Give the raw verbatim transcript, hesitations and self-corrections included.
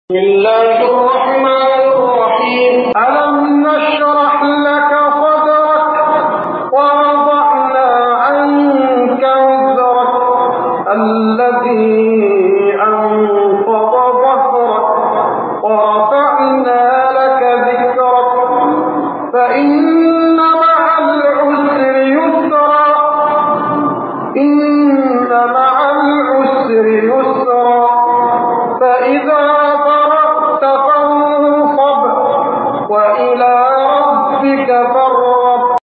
بسم الله الرحمن الرحيم ألم نشرح لك صدرك ووضعنا عنك وزرك الذي أنقض ظهرك ورفعنا لك ذكرك فإن مع العسر يسرا إن مع العسر يسرا فإذا